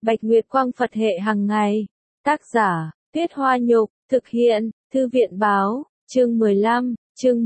Bạch Nguyệt Quang Phật hệ hàng ngày. Tác giả, Tuyết Hoa Nhục, thực hiện, Thư viện Báo, chương 15,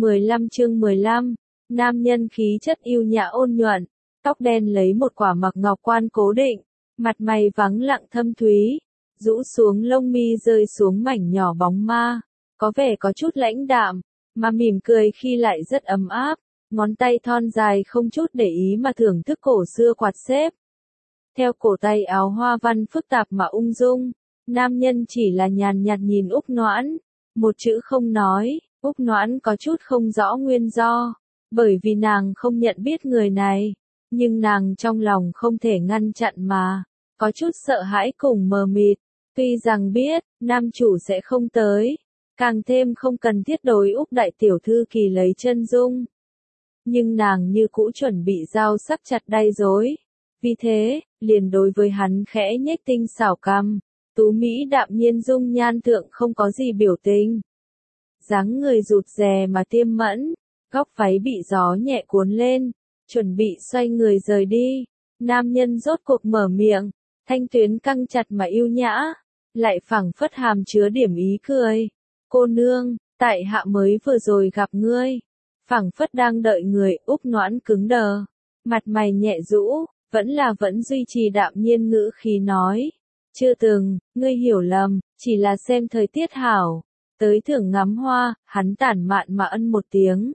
chương 15. Nam nhân khí chất yêu nhã ôn nhuận, tóc đen lấy một quả mặc ngọc quan cố định, mặt mày vắng lặng thâm thúy, rũ xuống lông mi rơi xuống mảnh nhỏ bóng ma, có vẻ có chút lãnh đạm, mà mỉm cười khi lại rất ấm áp, ngón tay thon dài không chút để ý mà thưởng thức cổ xưa quạt xếp. Theo cổ tay áo hoa văn phức tạp mà ung dung, nam nhân chỉ là nhàn nhạt nhìn Úc Noãn, một chữ không nói. Úc Noãn có chút không rõ nguyên do, bởi vì nàng không nhận biết người này, nhưng nàng trong lòng không thể ngăn chặn mà, có chút sợ hãi cùng mờ mịt, tuy rằng biết, nam chủ sẽ không tới, càng thêm không cần thiết đối Úc đại tiểu thư kỳ lấy chân dung. Nhưng nàng như cũ chuẩn bị dao sắc chặt đay dối, vì thế, liền đối với hắn khẽ nhếch tinh xảo cằm, tú mỹ đạm nhiên dung nhan thượng không có gì biểu tình. Dáng người rụt rè mà tiêm mẫn, góc váy bị gió nhẹ cuốn lên, chuẩn bị xoay người rời đi. Nam nhân rốt cuộc mở miệng, thanh tuyến căng chặt mà yêu nhã, lại phảng phất hàm chứa điểm ý cười. Cô nương, tại hạ mới vừa rồi gặp ngươi, phảng phất đang đợi người. Úc Noãn cứng đờ, mặt mày nhẹ rũ, vẫn duy trì đạm nhiên ngữ khí nói. Chưa từng, ngươi hiểu lầm, chỉ là xem thời tiết hảo. Tới thưởng ngắm hoa, hắn tản mạn mà ân một tiếng.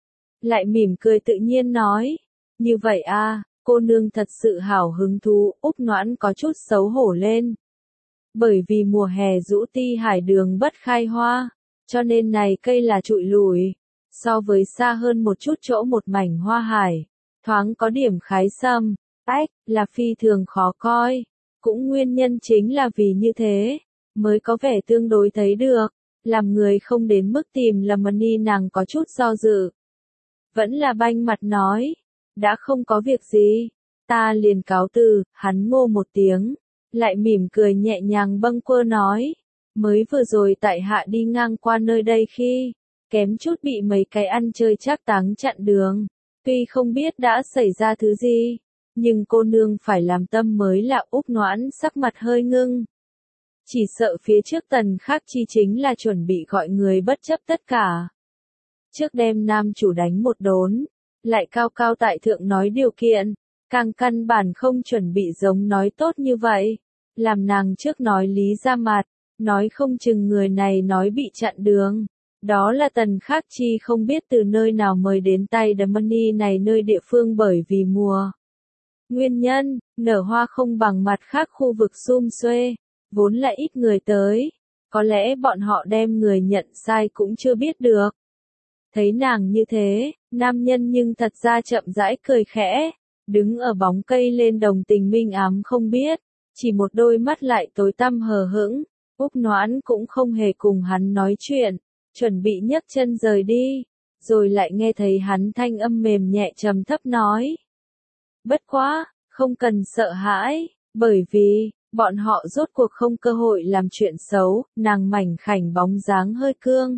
Lại mỉm cười tự nhiên nói. Như vậy à, cô nương thật sự hảo hứng thú. Úc Noãn có chút xấu hổ lên. Bởi vì mùa hè Dũ Ti hải đường bất khai hoa, cho nên này cây là trụi lùi. So với xa hơn một chút chỗ một mảnh hoa hải, thoáng có điểm khái sâm, là phi thường khó coi. Cũng nguyên nhân chính là vì như thế, mới có vẻ tương đối thấy được. Làm người không đến mức tìm lầm Mani, nàng có chút do dự. Vẫn là banh mặt nói. Đã không có việc gì. Ta liền cáo từ. Hắn ngô một tiếng. Lại mỉm cười nhẹ nhàng bâng quơ nói. Mới vừa rồi tại hạ đi ngang qua nơi đây khi. Kém chút bị mấy cái ăn chơi trác táng chặn đường. Tuy không biết đã xảy ra thứ gì. Nhưng cô nương phải làm tâm mới là. Úc Noãn sắc mặt hơi ngưng. Chỉ sợ phía trước Tần Khắc Chi chính là chuẩn bị gọi người bất chấp tất cả. Trước đem nam chủ đánh một đốn, lại cao cao tại thượng nói điều kiện, càng căn bản không chuẩn bị giống nói tốt như vậy. Làm nàng trước nói lý ra mặt, nói không chừng người này nói bị chặn đường. Đó là Tần Khắc Chi không biết từ nơi nào mời đến tay The Money này nơi địa phương bởi vì mùa. Nguyên nhân, nở hoa không bằng mặt khác khu vực sum xuê. Vốn là ít người tới, có lẽ bọn họ đem người nhận sai cũng chưa biết được. Thấy nàng như thế, nam nhân nhưng thật ra chậm rãi cười khẽ, đứng ở bóng cây lên đồng tình minh ám không biết, chỉ một đôi mắt lại tối tăm hờ hững. Úc Noãn cũng không hề cùng hắn nói chuyện, chuẩn bị nhấc chân rời đi, rồi lại nghe thấy hắn thanh âm mềm nhẹ trầm thấp nói. Bất quá, không cần sợ hãi, bởi vì bọn họ rốt cuộc không cơ hội làm chuyện xấu. Nàng mảnh khảnh bóng dáng hơi cương.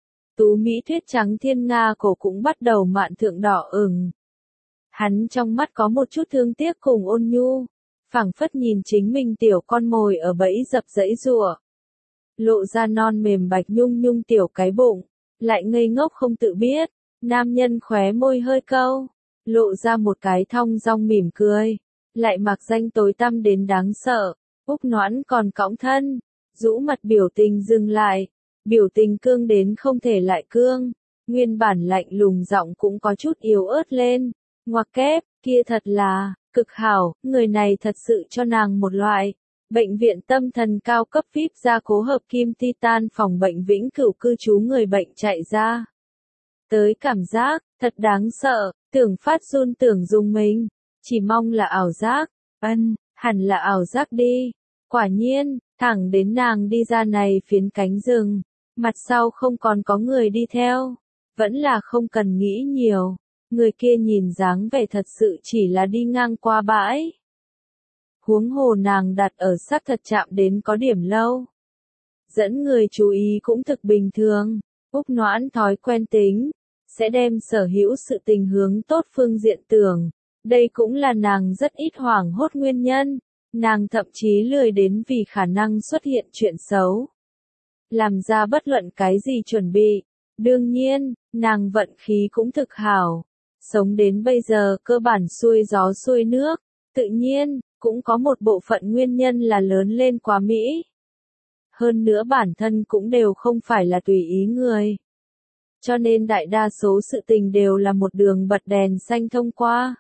Tú mỹ tuyết trắng thiên nga cổ cũng bắt đầu mạn thượng đỏ ửng. Hắn trong mắt có một chút thương tiếc cùng ôn nhu, phảng phất nhìn chính mình tiểu con mồi ở bẫy dập dẫy giụa. Lộ ra non mềm bạch nhung nhung tiểu cái bụng, lại ngây ngốc không tự biết. Nam nhân khóe môi hơi câu, lộ ra một cái thong dong mỉm cười. Lại mặc danh tối tăm đến đáng sợ. Úc Noãn còn cõng thân, rũ mặt biểu tình dừng lại, biểu tình cương đến không thể lại cương, nguyên bản lạnh lùng giọng cũng có chút yếu ớt lên. Ngoặc kép, kia thật là cực hảo, người này thật sự cho nàng một loại bệnh viện tâm thần cao cấp VIP gia cố hợp kim titan phòng bệnh vĩnh cửu cư trú người bệnh chạy ra tới cảm giác thật đáng sợ, tưởng phát run tưởng dùng mình. Chỉ mong là ảo giác. Hẳn là ảo giác đi. Quả nhiên, thẳng đến nàng đi ra này phiến cánh rừng, mặt sau không còn có người đi theo. Vẫn là không cần nghĩ nhiều. Người kia nhìn dáng vẻ thật sự chỉ là đi ngang qua bãi. Huống hồ nàng đặt ở xác thật chạm đến có điểm lâu. Dẫn người chú ý cũng thực bình thường. Úc Noãn thói quen tính, sẽ đem sở hữu sự tình hướng tốt phương diện tưởng. Đây cũng là nàng rất ít hoảng hốt nguyên nhân. Nàng thậm chí lười đến vì khả năng xuất hiện chuyện xấu. Làm ra bất luận cái gì chuẩn bị. Đương nhiên, nàng vận khí cũng thực hảo. Sống đến bây giờ cơ bản xuôi gió xuôi nước. Tự nhiên, cũng có một bộ phận nguyên nhân là lớn lên quá Mỹ. Hơn nữa bản thân cũng đều không phải là tùy ý người. Cho nên đại đa số sự tình đều là một đường bật đèn xanh thông qua.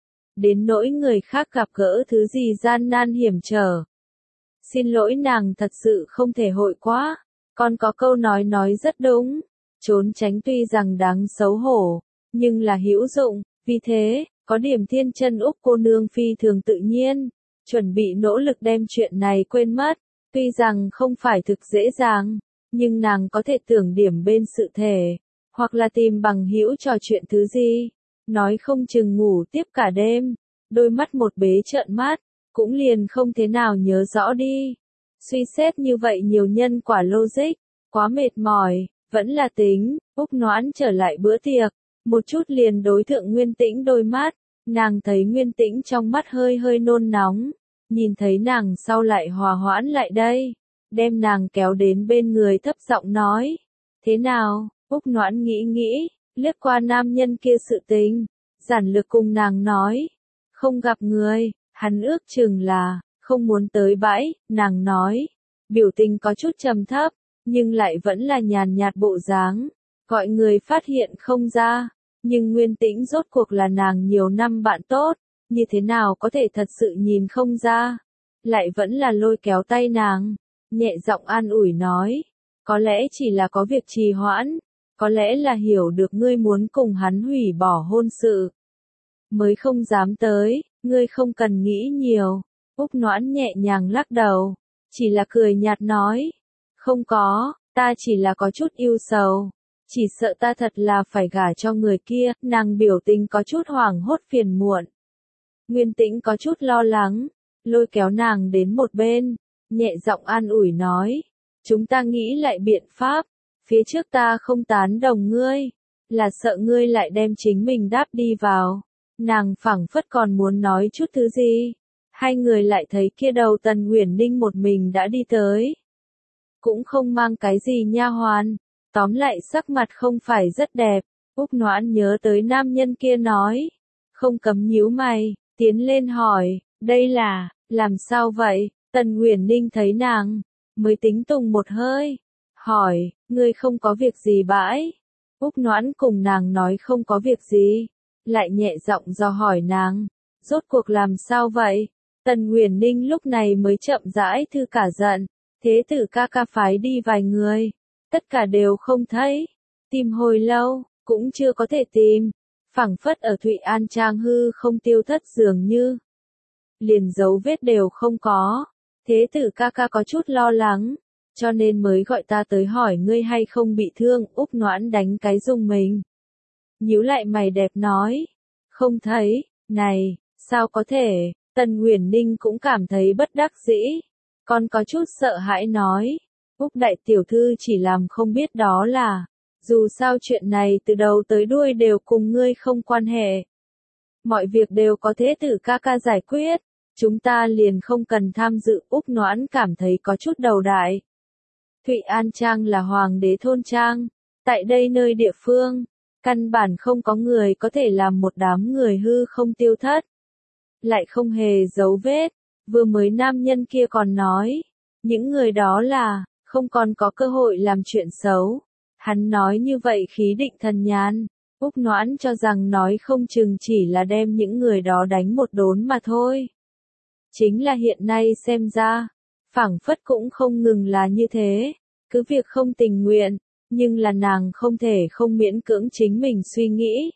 Đến nỗi người khác gặp gỡ thứ gì gian nan hiểm trở. Xin lỗi nàng thật sự không thể hội quá. Còn có câu nói rất đúng. Trốn tránh tuy rằng đáng xấu hổ, nhưng là hữu dụng. Vì thế, có điểm thiên chân Úc cô nương phi thường tự nhiên. Chuẩn bị nỗ lực đem chuyện này quên mất. Tuy rằng không phải thực dễ dàng, nhưng nàng có thể tưởng điểm bên sự thể. Hoặc là tìm bằng hữu trò chuyện thứ gì. Nói không chừng ngủ tiếp cả đêm. Đôi mắt một bế trợn mắt. Cũng liền không thế nào nhớ rõ đi. Suy xét như vậy nhiều nhân quả logic. Quá mệt mỏi. Vẫn là tính. Úc Noãn trở lại bữa tiệc. Một chút liền đối thượng Nguyên Tĩnh đôi mắt. Nàng thấy Nguyên Tĩnh trong mắt hơi hơi nôn nóng. Nhìn thấy nàng sau lại hòa hoãn lại đây. Đem nàng kéo đến bên người thấp giọng nói. Thế nào? Úc Noãn nghĩ, liếc qua nam nhân kia sự tình. Giản lược cùng nàng nói. Không gặp người, hắn ước chừng là, không muốn tới bãi, nàng nói. Biểu tình có chút trầm thấp, nhưng lại vẫn là nhàn nhạt bộ dáng. Gọi người phát hiện không ra. Nhưng Nguyên Tĩnh rốt cuộc là nàng nhiều năm bạn tốt. Như thế nào có thể thật sự nhìn không ra. Lại vẫn là lôi kéo tay nàng. Nhẹ giọng an ủi nói. Có lẽ chỉ là có việc trì hoãn. Có lẽ là hiểu được ngươi muốn cùng hắn hủy bỏ hôn sự. Mới không dám tới, ngươi không cần nghĩ nhiều. Úc Noãn nhẹ nhàng lắc đầu. Chỉ là cười nhạt nói. Không có, ta chỉ là có chút yêu sầu. Chỉ sợ ta thật là phải gả cho người kia. Nàng biểu tình có chút hoảng hốt phiền muộn. Nguyên Tĩnh có chút lo lắng. Lôi kéo nàng đến một bên. Nhẹ giọng an ủi nói. Chúng ta nghĩ lại biện pháp. Phía trước ta không tán đồng ngươi. Là sợ ngươi lại đem chính mình đáp đi vào. Nàng phảng phất còn muốn nói chút thứ gì. Hai người lại thấy kia đầu Tần Uyển Ninh một mình đã đi tới. Cũng không mang cái gì nha hoàn. Tóm lại sắc mặt không phải rất đẹp. Úc Noãn nhớ tới nam nhân kia nói. Không cấm nhíu mày, tiến lên hỏi. Đây là, làm sao vậy? Tần Uyển Ninh thấy nàng. Mới tính tùng một hơi. Hỏi, ngươi không có việc gì bãi? Úc Noãn cùng nàng nói không có việc gì. Lại nhẹ giọng dò hỏi nàng. Rốt cuộc làm sao vậy? Tần Uyển Ninh lúc này mới chậm rãi thư cả giận. Thế tử ca ca phái đi vài người. Tất cả đều không thấy. Tìm hồi lâu, cũng chưa có thể tìm. Phảng phất ở Thụy An Trang hư không tiêu thất dường như. Liền dấu vết đều không có. Thế tử ca ca có chút lo lắng. Cho nên mới gọi ta tới hỏi ngươi hay không bị thương. Úc Noãn đánh cái rung mình. Nhíu lại mày đẹp nói. Không thấy, này, sao có thể. Tần Uyển Ninh cũng cảm thấy bất đắc dĩ. Còn có chút sợ hãi nói. Úc đại tiểu thư chỉ làm không biết đó là. Dù sao chuyện này từ đầu tới đuôi đều cùng ngươi không quan hệ. Mọi việc đều có thế tử ca ca giải quyết. Chúng ta liền không cần tham dự. Úc Noãn cảm thấy có chút đầu đại. Thụy An Trang là hoàng đế thôn trang. Tại đây nơi địa phương, căn bản không có người có thể làm một đám người hư không tiêu thất. Lại không hề dấu vết. Vừa mới nam nhân kia còn nói. Những người đó là, không còn có cơ hội làm chuyện xấu. Hắn nói như vậy khí định thần nhàn. Úc Noãn cho rằng nói không chừng chỉ là đem những người đó đánh một đốn mà thôi. Chính là hiện nay xem ra, phảng phất cũng không ngừng là như thế. Cứ việc không tình nguyện, nhưng là nàng không thể không miễn cưỡng chính mình suy nghĩ.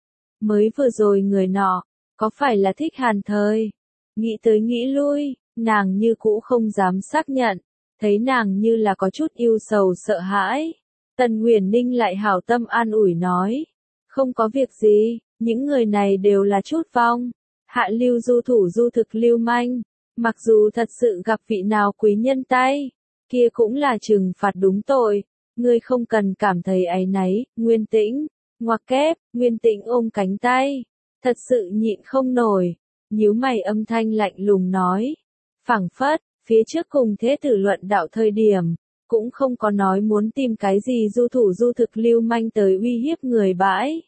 Mới vừa rồi người nọ, có phải là thích Hàn Thời? Nghĩ tới nghĩ lui, nàng như cũ không dám xác nhận. Thấy nàng như là có chút yêu sầu sợ hãi. Tần Uyển Ninh lại hảo tâm an ủi nói. Không có việc gì, những người này đều là chút vong. Hạ lưu du thủ du thực lưu manh. Mặc dù thật sự gặp vị nào quý nhân tay, kia cũng là trừng phạt đúng tội. Ngươi không cần cảm thấy áy náy. Nguyên Tĩnh, ngoặc kép. Nguyên Tĩnh ôm cánh tay. Thật sự nhịn không nổi. Nhíu mày âm thanh lạnh lùng nói. Phảng phất, phía trước cùng thế tử luận đạo thời điểm, cũng không có nói muốn tìm cái gì du thủ du thực lưu manh tới uy hiếp người bãi.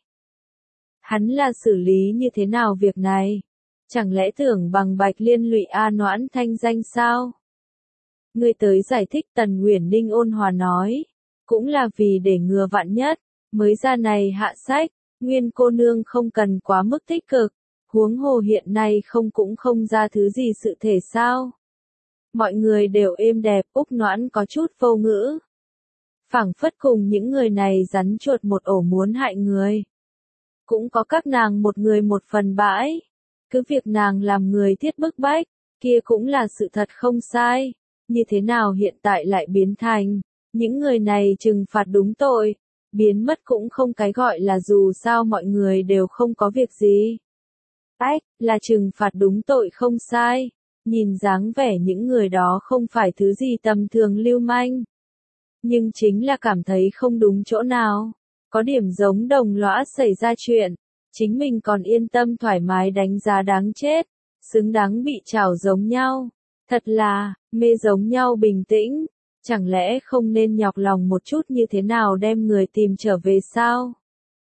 Hắn là xử lý như thế nào việc này? Chẳng lẽ tưởng bằng Bạch liên lụy A Noãn thanh danh sao? Người tới giải thích Tần Uyển Ninh ôn hòa nói, cũng là vì để ngừa vạn nhất, mới ra này hạ sách, Nguyên cô nương không cần quá mức tích cực, huống hồ hiện nay cũng không ra thứ gì sự thể sao. Mọi người đều êm đẹp, Úc Noãn có chút vô ngữ. Phảng phất cùng những người này rắn chuột một ổ muốn hại người. Cũng có các nàng một người một phần bãi. Cứ việc nàng làm người thiết bức bách, kia cũng là sự thật không sai. Như thế nào hiện tại lại biến thành, những người này trừng phạt đúng tội, biến mất cũng không cái gọi là dù sao mọi người đều không có việc gì. Ách, là trừng phạt đúng tội không sai. Nhìn dáng vẻ những người đó không phải thứ gì tầm thường lưu manh. Nhưng chính là cảm thấy không đúng chỗ nào. Có điểm giống đồng lõa xảy ra chuyện. Chính mình còn yên tâm thoải mái đánh giá đáng chết. Xứng đáng bị trảo giống nhau. Thật là, mê giống nhau bình tĩnh. Chẳng lẽ không nên nhọc lòng một chút như thế nào đem người tìm trở về sao?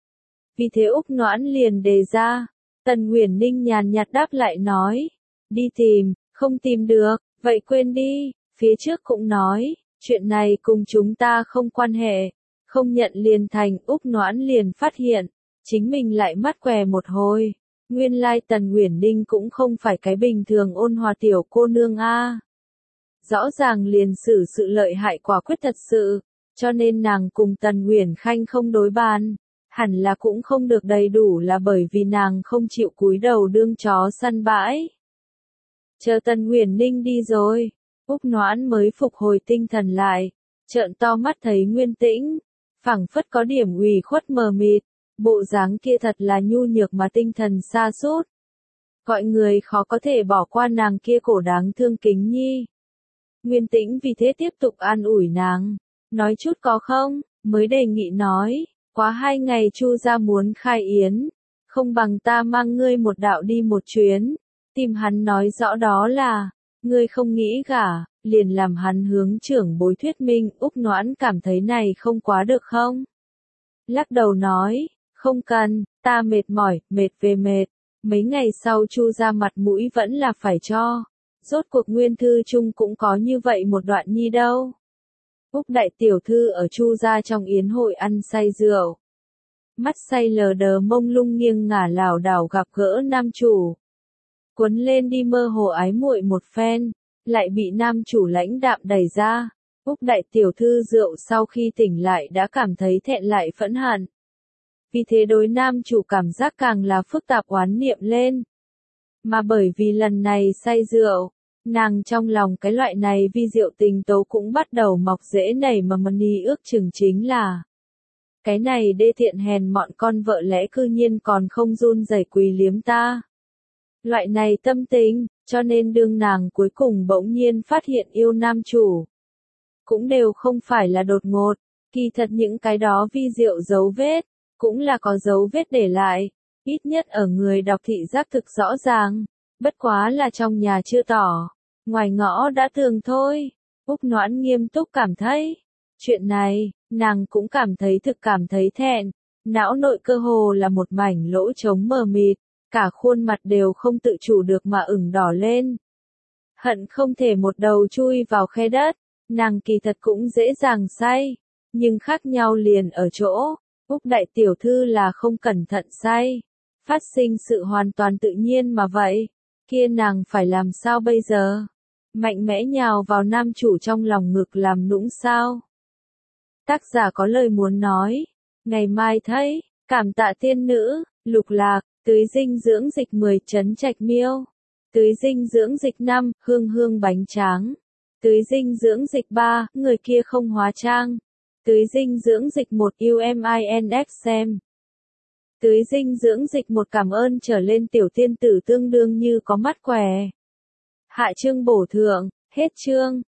Vì thế Úc Noãn liền đề ra. Tần Uyển Ninh nhàn nhạt đáp lại nói. Đi tìm. Không tìm được, vậy quên đi, phía trước cũng nói, chuyện này cùng chúng ta không quan hệ, không nhận liền thành. Úc Noãn liền phát hiện, chính mình lại mắt què một hồi, nguyên lai Tần Uyển Ninh cũng không phải cái bình thường ôn hòa tiểu cô nương a. Rõ ràng liền xử sự lợi hại quả quyết thật sự, cho nên nàng cùng Tần Uyển Khanh không đối bàn, hẳn là cũng không được đầy đủ là bởi vì nàng không chịu cúi đầu đương chó săn bãi. Chờ Tần Uyển Ninh đi rồi, Úc Noãn mới phục hồi tinh thần lại, trợn to mắt thấy Nguyên Tĩnh, phảng phất có điểm ủy khuất mờ mịt, bộ dáng kia thật là nhu nhược mà tinh thần sa sút. Gọi người khó có thể bỏ qua nàng kia cổ đáng thương kính nhi. Nguyên Tĩnh vì thế tiếp tục an ủi nàng, nói chút có không, mới đề nghị nói, quá 2 ngày Chu gia muốn khai yến, không bằng ta mang ngươi một đạo đi một chuyến. Tìm hắn nói rõ đó là, ngươi không nghĩ gả, liền làm hắn hướng trưởng bối thuyết minh. Úc Noãn cảm thấy này không quá được không? Lắc đầu nói, không cần, ta mệt mỏi, mệt về mệt, mấy ngày sau Chu ra mặt mũi vẫn là phải cho, rốt cuộc nguyên thư chung cũng có như vậy một đoạn nhi đâu. Úc đại tiểu thư ở Chu gia trong yến hội ăn say rượu. Mắt say lờ đờ mông lung nghiêng ngả lảo đảo gặp gỡ nam chủ. Cuốn lên đi mơ hồ ái muội một phen, lại bị nam chủ lãnh đạm đẩy ra. Úc đại tiểu thư rượu sau khi tỉnh lại đã cảm thấy thẹn lại phẫn hận. Vì thế đối nam chủ cảm giác càng là phức tạp oán niệm lên. Mà bởi vì lần này say rượu, nàng trong lòng cái loại này vi diệu tình tố cũng bắt đầu mọc rễ nảy mầm ni ước chừng chính là. Cái này đê thiện hèn mọn con vợ lẽ cư nhiên còn không run rẩy quỳ liếm ta. Loại này tâm tính, cho nên đương nàng cuối cùng bỗng nhiên phát hiện yêu nam chủ. Cũng đều không phải là đột ngột, kỳ thật những cái đó vi diệu dấu vết, cũng là có dấu vết để lại, ít nhất ở người đọc thị giác thực rõ ràng, bất quá là trong nhà chưa tỏ, ngoài ngõ đã tường thôi. Úc Noãn nghiêm túc cảm thấy, chuyện này, nàng cũng cảm thấy thẹn, não nội cơ hồ là một mảnh lỗ trống mờ mịt. Cả khuôn mặt đều không tự chủ được mà ửng đỏ lên. Hận không thể một đầu chui vào khe đất, nàng kỳ thật cũng dễ dàng say, nhưng khác nhau liền ở chỗ, Úc đại tiểu thư là không cẩn thận say, phát sinh sự hoàn toàn tự nhiên mà vậy, kia nàng phải làm sao bây giờ? Mạnh mẽ nhào vào nam chủ trong lòng ngực làm nũng sao? Tác giả có lời muốn nói, ngày mai thấy, cảm tạ tiên nữ, Lục Lạc. Tưới dinh dưỡng dịch 10 trấn trạch miêu. Tưới dinh dưỡng dịch 5, hương hương bánh tráng. Tưới dinh dưỡng dịch 3, người kia không hóa trang. Tưới dinh dưỡng dịch 1 UMINXM. Tưới dinh dưỡng dịch 1 cảm ơn trở lên tiểu tiên tử tương đương như có mắt què. Hạ chương bổ thượng, hết chương.